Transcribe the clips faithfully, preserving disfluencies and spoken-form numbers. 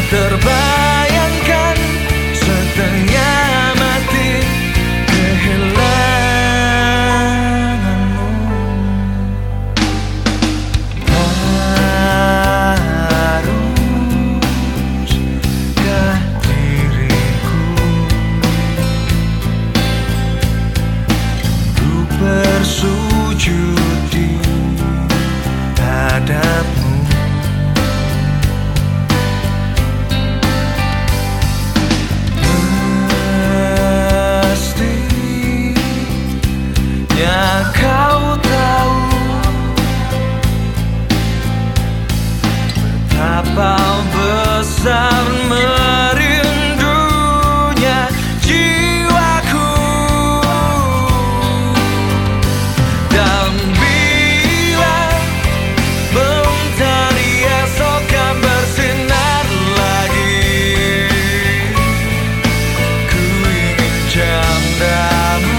terbayangkan setengah mati kehilanganmu. Haruskah diriku untuk bersujud di hadapmu? Kau tahu betapa besar merindunya jiwaku, dan bila mentari esok akan bersinar lagi, ku ingin candamu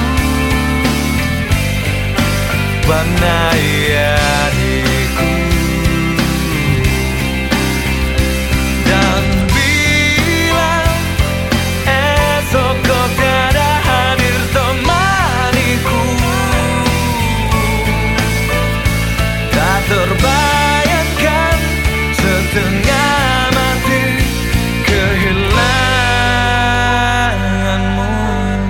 warnai hariku. Dan bila esok kau tiada hadir temaniku, tak terbayangkan setengah mati kehilanganmu.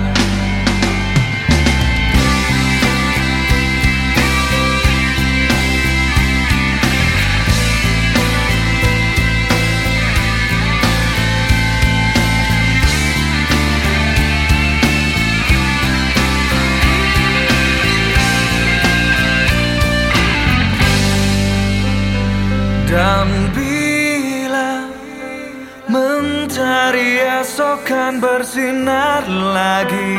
Dan bila mentari esok kan bersinar lagi,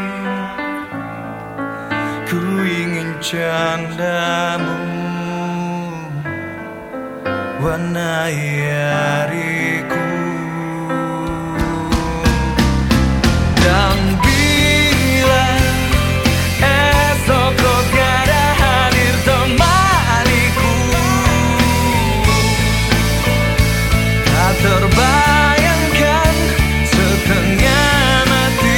ku ingin candamu warnai hariku. Dan bila esok kau tiada hadir temaniku, tak terbayangkan setengah mati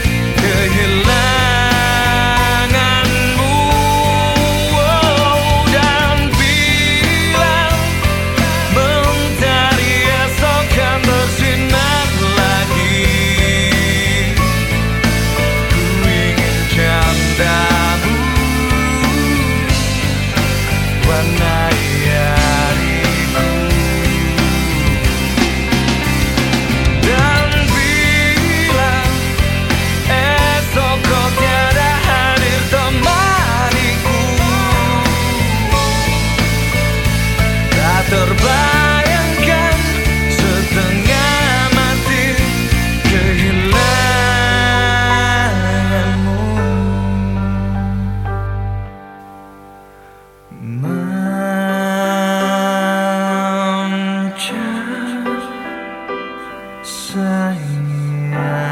kehilanganmu. Oh, dan bila mentari esok kan bersinar lagi, ku ingin candamu warnai hariku. Dan bila esok kau tiada hadir temaniku, tak terbayangkan setengah mati kehilanganmu. Mancar sayang.